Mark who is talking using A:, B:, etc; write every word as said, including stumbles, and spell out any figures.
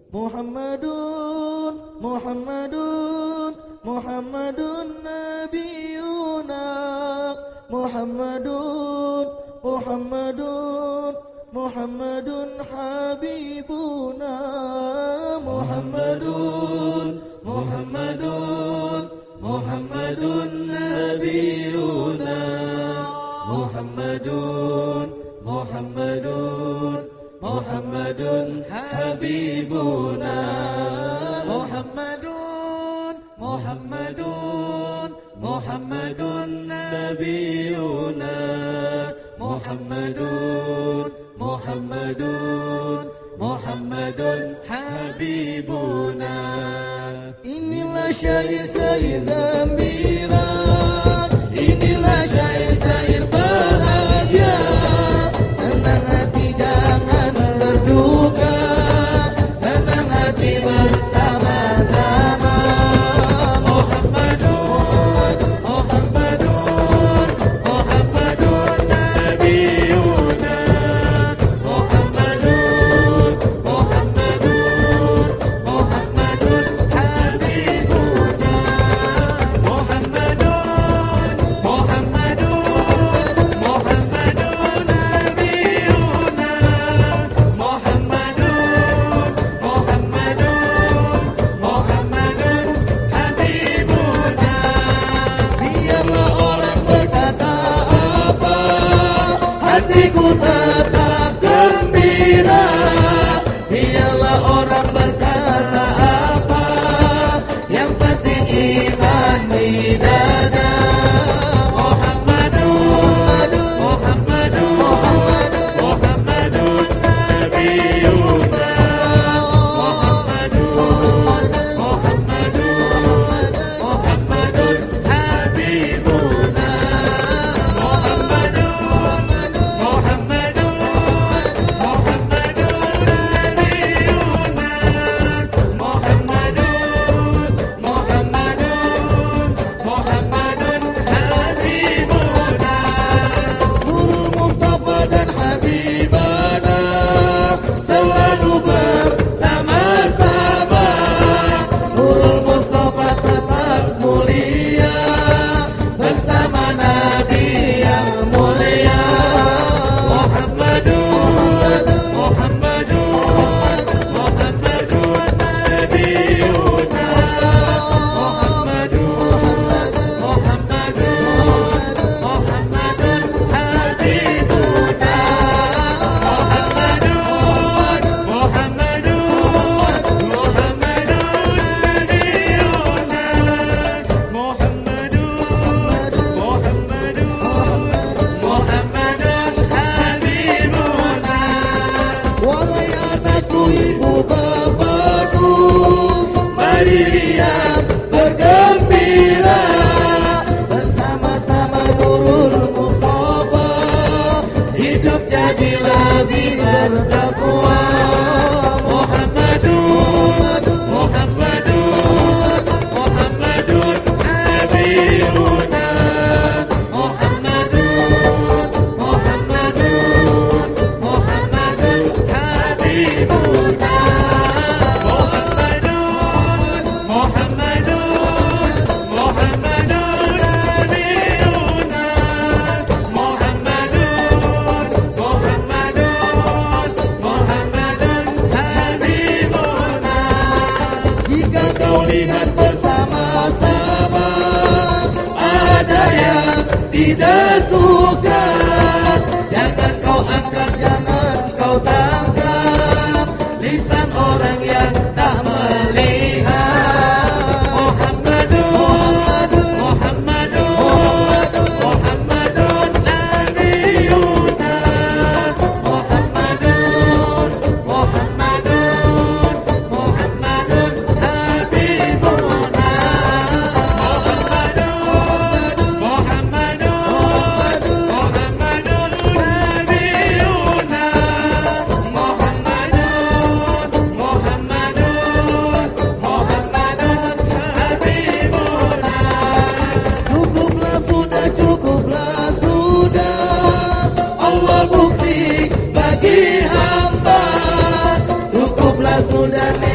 A: Muhammadun Muhammadun Muhammadun nabiyuna Muhammadun Muhammadun Muhammadun habibuna Muhammadun Muhammadun Muhammadun nabiyuna Muhammadun Muhammadun Muhammadun habibuna Muhammadun Muhammadun Muhammadun nabiyuna Muhammadun Muhammadun Muhammadun habibuna. Inilah syair-syair gembira, inilah syair-syair bahagia. Senang hati jangan terduga, senang hati bersama-sama. Muhammadun Muhammadun Muhammadun nabiyuna Muhammadun Muhammadun Muhammadun habibuna Muhammadun Muhammadun Muhammadun nabiyuna Muhammadun Muhammadun Muhammadun habibuna. Biarlah orang berkata apa, hatiku tetap gembira. Biarlah orang berkata apa, yang penting iman di dada. Muhammadun Muhammadun Muhammadun nabiyuna Muhammadun Muhammadun Muhammadun habibuna Muhammadun Muhammadun Muhammadun nabiyuna Muhammadun Muhammadun Muhammadun habibuna. Nurul Mustafa dan Habibana selalu bersama-sama. Nurul Mustafa tetap mulia bersama Nabi yang mulia. Muhammadun Muhammadun Muhammadun nabiyuna Muhammadun Muhammadun Muhammadun habibuna Muhammadun Muhammadun Muhammadun nabiyuna Muhammadun Muhammadun Muhammadun habibuna. Wahai anakku, ibu bapakku, mari lihat bergembira bersama-sama Nurul Mustafa, hidup jadi lebih bertakwa. Muhammadun Muhammadun Muhammadun nabiyuna Muhammadun Muhammadun Muhammadun habibuna Muhammadun Muhammadun Muhammadun nabiyuna Muhammadun Muhammadun Muhammadun habibuna. Jika kau lihat bersama-sama ada yang tidak suka, jangan kau angkat, jangan kau tangkap lisan orang yang tak melihat. Muhammadun Muhammadun Muhammadun nabiyuna Muhammadun Muhammadun Muhammadun habibuna Muhammadun Muhammadun Muhammadun nabiyuna Muhammadun Muhammadun Muhammadun habibuna. Cukuplah sudah, cukuplah sudah, Allah bukti bagi hamba. Cukuplah sudah.